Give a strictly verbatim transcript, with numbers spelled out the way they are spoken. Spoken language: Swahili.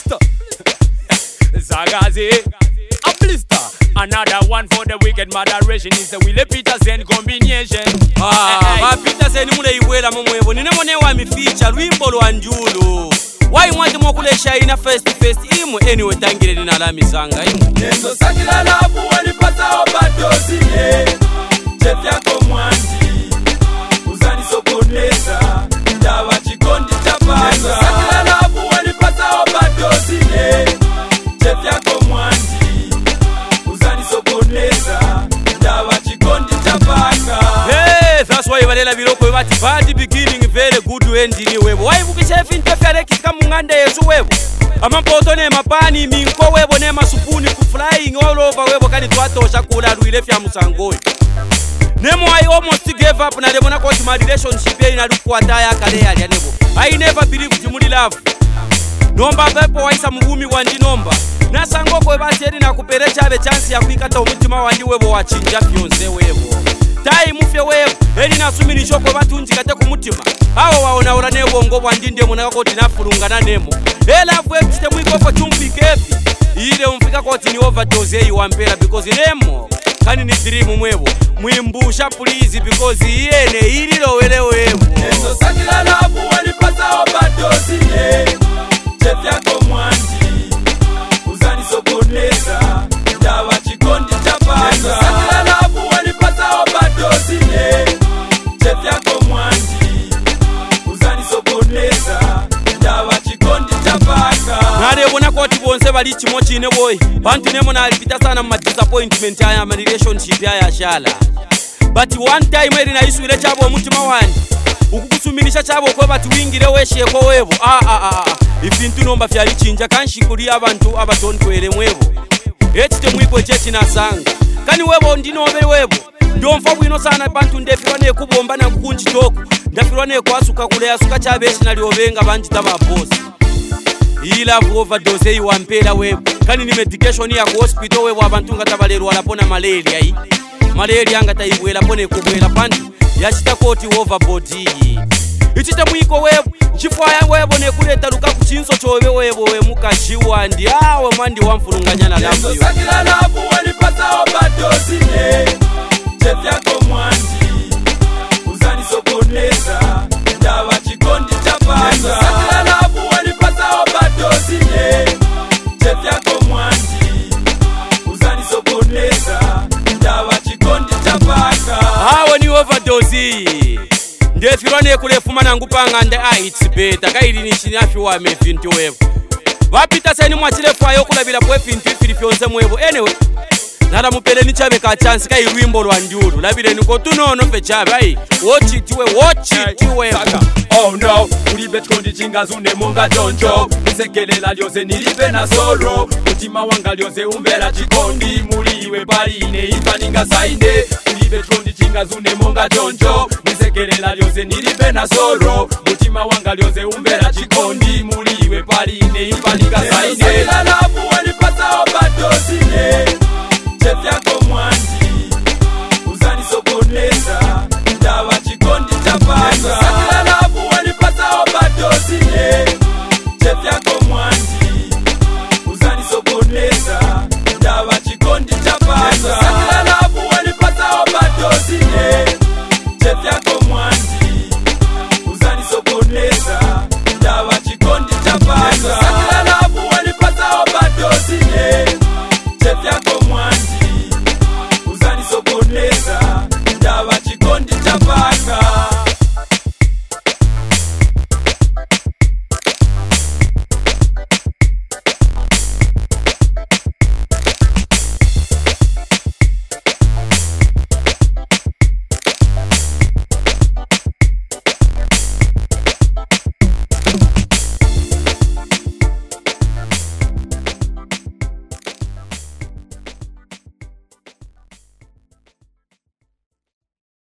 blister. Zagazi, a blister. Another one for the wicked moderation is the Willie Peterson combination. Ah, hey, Peterson mule iwela mumwevo. Nine mone wa mi feature Lwimbo lwa Njulu. Why want mo kulesha ina face to face imu anyway tangire nina la misanga imu. Nenzo sakila labu wani pasa obadosi ne. Chef yako mwanji uzani sokoneza dawa chikondi chapasa. Nenzo sakila labu wani pasa obadosi ne. Chef yako mwanji uzani sokoneza dawa chikondi chapasa. Hey, that's why valela biloko bati bad beginning very good ending webo. Why bukisha fintefere kika mungande yesu webo. Amampoto ne mapani minko webo ne masupuni ku flying all over webo kani twatosha kula Lwile fya musangoi. Nemo I almost gave up na demona kwa my relationship ye inalukwata ya kale ya nebo. I never believed jimuli love. Nomba pepo waisa mugumi wanji nomba. Nasango kwe bateri na kuperecha abe chance ya kuikata umutima wanji webo wachinja fionze webo. Tai mufye webo, eni nasumini shoko batunji kate kumutima. Hawa waona ora nebo ngobo andinde muna koti nafurunga na nemo. Ela fwe kiste mwikofo chumpi kefi. Ile umfika koti ni overdose yi wampera because nemo. Kani ni dream mwebo. Mwimbusha please because yene ililo wele webo. Nenzo sakila labu wani pasa overdose ne. Chef yako mwanji uzani sokoneza dawa chikondi chapasa. Nenzo sakila labu wani pasa overdose ne. Chef yako mwanji uzani sokoneza dawa chikondi chapasa. Nare bona koti bonse bali chimo chine boy. Bantu nemo na alipita sana ma disappointment ya ma relationship ya ya shala. But one time eri na isu ile chabo mutima wani. Ukukusuminisha chabo kwa batu wingire weshe ko webo. Ah ah ah. Ifintu nomba fyali chinja kanshikuri abantu abatonto ele mwebo. Etite mwiko chechi na sanga. Kani webo ndino obere webo. Ndonfa bwino sana bantu ndefirwane kubomba na kukunji toko. Ndafirwane kwasuka kule yasuka chabeshi na liobenga banji taba boss. Ila overdose yi wampela webo. Kani ni medication ya ku hospital webo abantu ngatabalero walapona malaria yi. Malaria ngata ibwela pone kubwela pantu yachita koti overboard yi. Ichite mwiko webo chifwaya webo ne kuleta luka kuchinso chobe webo we mukajiwa ndi awe mandi wamfurunganya na labu. Nenzo sakila labu wani pasa overdose ne. Chef yako mwanji uzani sokoneza dawa chikondi chapasa. Nenzo sakila labu wani pasa overdose ne. Chef yako mwanji uzani sokoneza dawa chikondi chapasa. Hawe ni overdose. Ndefirwane kulefuma nangupanga nde ah it's better kaili ni chinafi wa mefintu webo. Wapita seni mwachile fwayo kulabila pwe fintu filifionze mwebo. Anyway, nada mupele ni chabe ka chance kai Lwimbo lwa Njulu. Labile niko tunono fe chabe ai. Watch it we, watch it we. Oh no, ulibe tkondi chinga zune munga jonjo. Nisekelela lyoze nilibe na solo. Utima wanga lyoze umbela chikondi. Muliwe paline ipaninga sainde. Ulibe tkondi chinga zune munga jonjo. Nisekelela lyoze nilibe na solo. Utima wanga lyoze umbela chikondi. Muliwe paline ipaninga sainde. Sakila labu wani pasa overdose ne. Chef yako mwanji uzani sokoneza dawa chikondi chapasa. Sakila labu wani pasa overdose ne. Chef yako mwanji